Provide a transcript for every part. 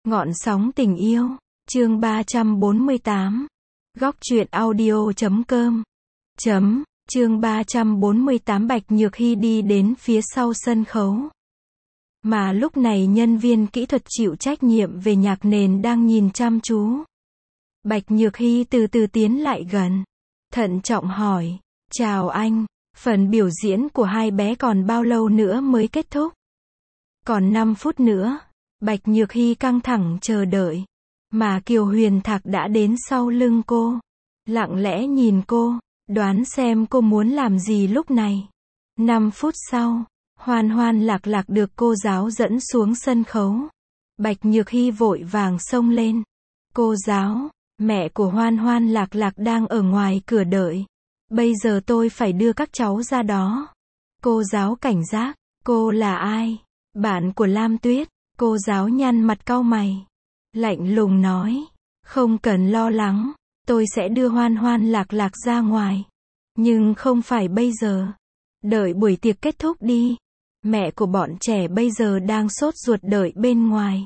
Ngọn sóng tình yêu, chương 348. Góc truyện audio.com. Chương 348 Bạch Nhược Hy đi đến phía sau sân khấu. Mà lúc này nhân viên kỹ thuật chịu trách nhiệm về nhạc nền đang nhìn chăm chú. Bạch Nhược Hy từ từ tiến lại gần. Thận trọng hỏi, chào anh, phần biểu diễn của hai bé còn bao lâu nữa mới kết thúc? Còn 5 phút nữa. Bạch Nhược Hy căng thẳng chờ đợi. Mà Kiều Huyền Thạc đã đến sau lưng cô. Lặng lẽ nhìn cô, đoán xem cô muốn làm gì lúc này. 5 phút sau, Hoan Hoan Lạc Lạc được cô giáo dẫn xuống sân khấu. Bạch Nhược Hy vội vàng xông lên. Cô giáo, mẹ của Hoan Hoan Lạc Lạc đang ở ngoài cửa đợi. Bây giờ tôi phải đưa các cháu ra đó. Cô giáo cảnh giác, cô là ai? Bạn của Lam Tuyết. Cô giáo nhăn mặt cau mày. Lạnh lùng nói, không cần lo lắng, tôi sẽ đưa Hoan Hoan Lạc Lạc ra ngoài. Nhưng không phải bây giờ. Đợi buổi tiệc kết thúc đi. Mẹ của bọn trẻ bây giờ đang sốt ruột đợi bên ngoài.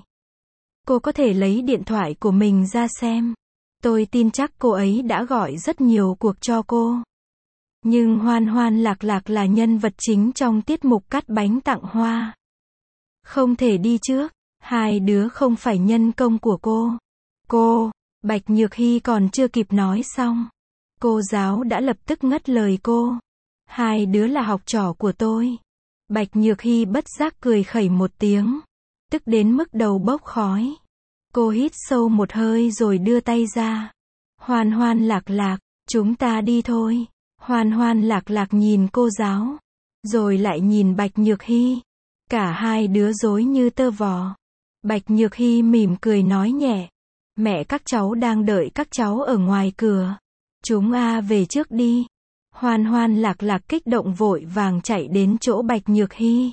Cô có thể lấy điện thoại của mình ra xem. Tôi tin chắc cô ấy đã gọi rất nhiều cuộc cho cô. Nhưng Hoan Hoan Lạc Lạc là nhân vật chính trong tiết mục cắt bánh tặng hoa. Không thể đi trước, hai đứa không phải nhân công của cô. Cô, Bạch Nhược Hy còn chưa kịp nói xong. Cô giáo đã lập tức ngắt lời cô. Hai đứa là học trò của tôi. Bạch Nhược Hy bất giác cười khẩy một tiếng. Tức đến mức đầu bốc khói. Cô hít sâu một hơi rồi đưa tay ra. Hoan Hoan Lạc Lạc, chúng ta đi thôi. Hoan Hoan Lạc Lạc nhìn cô giáo. Rồi lại nhìn Bạch Nhược Hy. Cả hai đứa rối như tơ vò. Bạch Nhược Hy mỉm cười nói nhẹ. Mẹ các cháu đang đợi các cháu ở ngoài cửa. Chúng về trước đi. Hoan Hoan Lạc Lạc kích động vội vàng chạy đến chỗ Bạch Nhược Hy.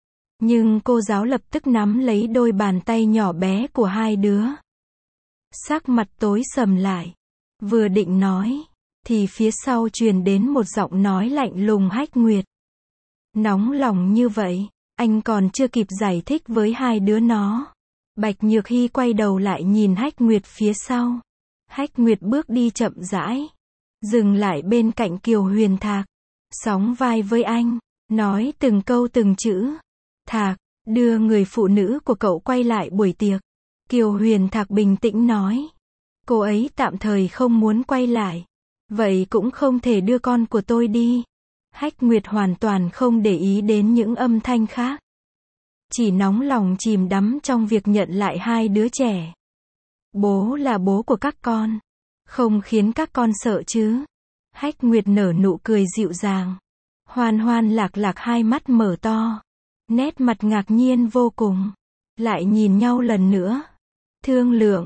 Nhưng cô giáo lập tức nắm lấy đôi bàn tay nhỏ bé của hai đứa. Sắc mặt tối sầm lại. Vừa định nói, thì phía sau truyền đến một giọng nói lạnh lùng Hách Nguyệt. Nóng lòng như vậy. Anh còn chưa kịp giải thích với hai đứa nó. Bạch Nhược Hy quay đầu lại nhìn Hách Nguyệt phía sau. Hách Nguyệt bước đi chậm rãi. Dừng lại bên cạnh Kiều Huyền Thạc. Sóng vai với anh. Nói từng câu từng chữ. Thạc, đưa người phụ nữ của cậu quay lại buổi tiệc. Kiều Huyền Thạc bình tĩnh nói. Cô ấy tạm thời không muốn quay lại. Vậy cũng không thể đưa con của tôi đi. Hách Nguyệt hoàn toàn không để ý đến những âm thanh khác. Chỉ nóng lòng chìm đắm trong việc nhận lại hai đứa trẻ. Bố là bố của các con. Không khiến các con sợ chứ. Hách Nguyệt nở nụ cười dịu dàng. Hoan Hoan Lạc Lạc hai mắt mở to. Nét mặt ngạc nhiên vô cùng. Lại nhìn nhau lần nữa. Thương lượng,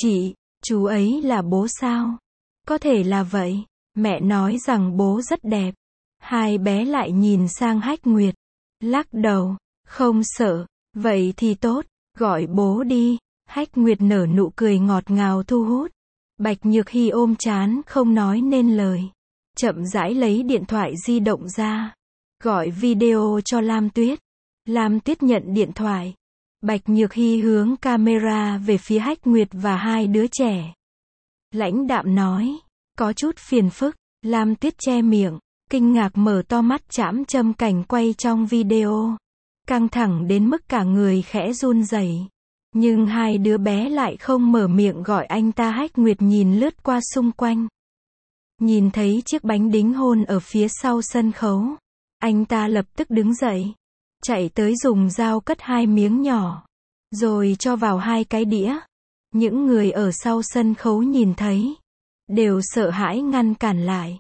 chú ấy là bố sao? Có thể là vậy. Mẹ nói rằng bố rất đẹp. Hai bé lại nhìn sang Hách Nguyệt. Lắc đầu. Không sợ. Vậy thì tốt. Gọi bố đi. Hách Nguyệt nở nụ cười ngọt ngào thu hút. Bạch Nhược Hy ôm trán không nói nên lời. Chậm rãi lấy điện thoại di động ra. Gọi video cho Lam Tuyết. Lam Tuyết nhận điện thoại. Bạch Nhược Hy hướng camera về phía Hách Nguyệt và hai đứa trẻ. Lãnh đạm nói. Có chút phiền phức. Lam Tuyết che miệng. Kinh ngạc mở to mắt chạm châm cảnh quay trong video. Căng thẳng đến mức cả người khẽ run rẩy. Nhưng hai đứa bé lại không mở miệng gọi anh ta. Hách Nguyệt nhìn lướt qua xung quanh. Nhìn thấy chiếc bánh đính hôn ở phía sau sân khấu. Anh ta lập tức đứng dậy. Chạy tới dùng dao cất hai miếng nhỏ. Rồi cho vào hai cái đĩa. Những người ở sau sân khấu nhìn thấy. Đều sợ hãi ngăn cản lại.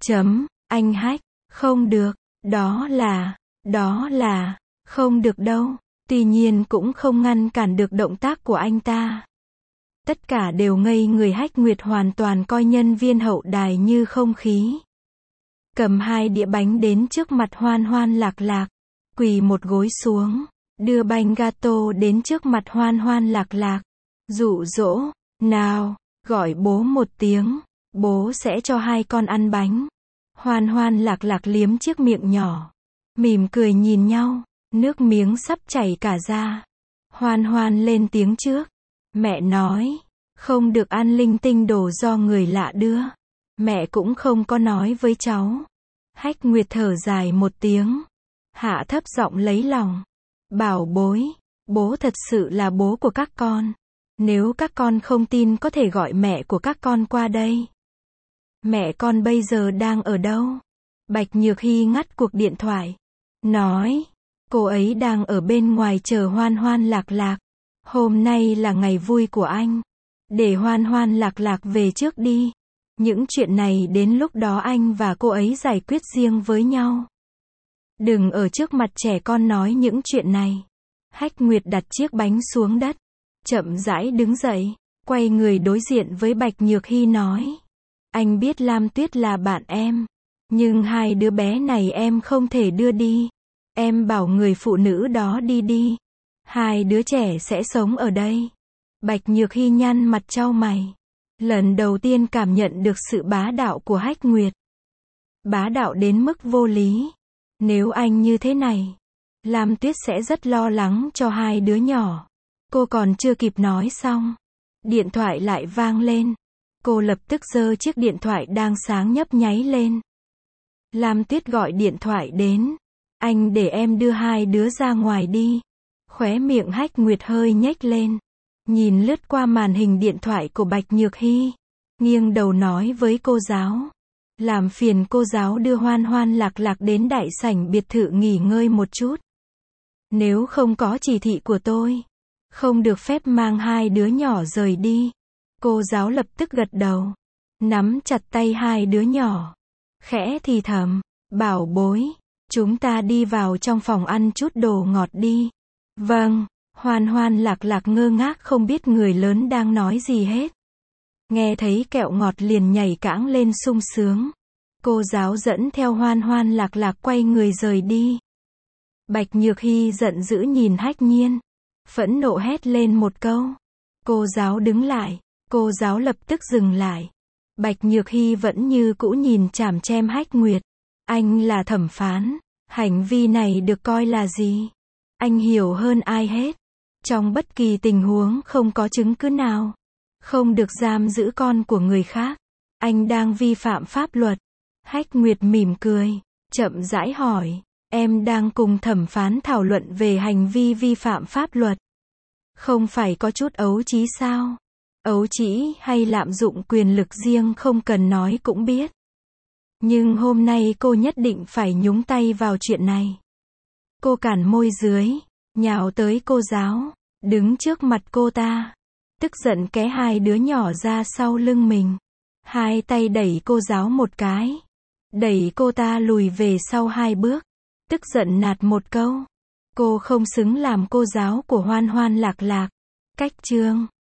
Anh Hách, không được, đó là, không được đâu. Tuy nhiên cũng không ngăn cản được động tác của anh ta. Tất cả đều ngây người. Hách Nguyệt hoàn toàn coi nhân viên hậu đài như không khí. Cầm hai đĩa bánh đến trước mặt Hoan Hoan Lạc Lạc. Quỳ một gối xuống. Đưa bánh gato đến trước mặt Hoan Hoan Lạc Lạc. Dụ dỗ, nào, gọi bố một tiếng. Bố sẽ cho hai con ăn bánh. Hoan Hoan Lạc Lạc liếm chiếc miệng nhỏ. Mỉm cười nhìn nhau. Nước miếng sắp chảy cả ra. Hoan Hoan lên tiếng trước. Mẹ nói, không được ăn linh tinh đồ do người lạ đưa. Mẹ cũng không có nói với cháu. Hách Nguyệt thở dài một tiếng. Hạ thấp giọng lấy lòng. Bảo bối, bố thật sự là bố của các con. Nếu các con không tin có thể gọi mẹ của các con qua đây. Mẹ con bây giờ đang ở đâu? Bạch Nhược Hy ngắt cuộc điện thoại. Nói, cô ấy đang ở bên ngoài chờ Hoan Hoan Lạc Lạc. Hôm nay là ngày vui của anh. Để Hoan Hoan Lạc Lạc về trước đi. Những chuyện này đến lúc đó anh và cô ấy giải quyết riêng với nhau. Đừng ở trước mặt trẻ con nói những chuyện này. Hách Nguyệt đặt chiếc bánh xuống đất. Chậm rãi đứng dậy. Quay người đối diện với Bạch Nhược Hy nói. Anh biết Lam Tuyết là bạn em. Nhưng hai đứa bé này em không thể đưa đi. Em bảo người phụ nữ đó đi đi. Hai đứa trẻ sẽ sống ở đây. Bạch Nhược Hy nhăn mặt chau mày. Lần đầu tiên cảm nhận được sự bá đạo của Hách Nguyệt. Bá đạo đến mức vô lý. Nếu anh như thế này, Lam Tuyết sẽ rất lo lắng cho hai đứa nhỏ. Cô còn chưa kịp nói xong. Điện thoại lại vang lên. Cô lập tức giơ chiếc điện thoại đang sáng nhấp nháy lên. Lam Tuyết gọi điện thoại đến. Anh để em đưa hai đứa ra ngoài đi. Khóe miệng Hách Nguyệt hơi nhếch lên. Nhìn lướt qua màn hình điện thoại của Bạch Nhược Hy. Nghiêng đầu nói với cô giáo. Làm phiền cô giáo đưa Hoan Hoan Lạc Lạc đến đại sảnh biệt thự nghỉ ngơi một chút. Nếu không có chỉ thị của tôi, không được phép mang hai đứa nhỏ rời đi. Cô giáo lập tức gật đầu. Nắm chặt tay hai đứa nhỏ. Khẽ thì thầm. Bảo bối, chúng ta đi vào trong phòng ăn chút đồ ngọt đi. Vâng. Hoan Hoan Lạc Lạc ngơ ngác không biết người lớn đang nói gì hết. Nghe thấy kẹo ngọt liền nhảy cãng lên sung sướng. Cô giáo dẫn theo Hoan Hoan Lạc Lạc quay người rời đi. Bạch Nhược Hy giận dữ nhìn Hách Nhiên. Phẫn nộ hét lên một câu. Cô giáo đứng lại. Cô giáo lập tức dừng lại. Bạch Nhược Hy vẫn như cũ nhìn chằm chằm Hách Nguyệt. Anh là thẩm phán. Hành vi này được coi là gì? Anh hiểu hơn ai hết. Trong bất kỳ tình huống không có chứng cứ nào, không được giam giữ con của người khác. Anh đang vi phạm pháp luật. Hách Nguyệt mỉm cười, chậm rãi hỏi. Em đang cùng thẩm phán thảo luận về hành vi vi phạm pháp luật. Không phải có chút ấu trí sao? Ấu trĩ hay lạm dụng quyền lực riêng không cần nói cũng biết. Nhưng hôm nay cô nhất định phải nhúng tay vào chuyện này. Cô cản môi dưới, nhào tới cô giáo, đứng trước mặt cô ta. Tức giận ké hai đứa nhỏ ra sau lưng mình. Hai tay đẩy cô giáo một cái. Đẩy cô ta lùi về sau hai bước. Tức giận nạt một câu. Cô không xứng làm cô giáo của Hoan Hoan Lạc Lạc. Cách chương